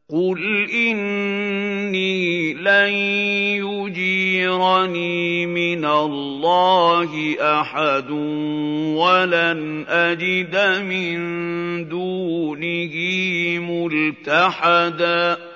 قُلْ إِنِّي لَن يُجِيرَنِي مِنَ اللَّهِ أَحَدٌ وَلَنْ أَجِدَ مِن دُونِهِ مُلْتَحَدًا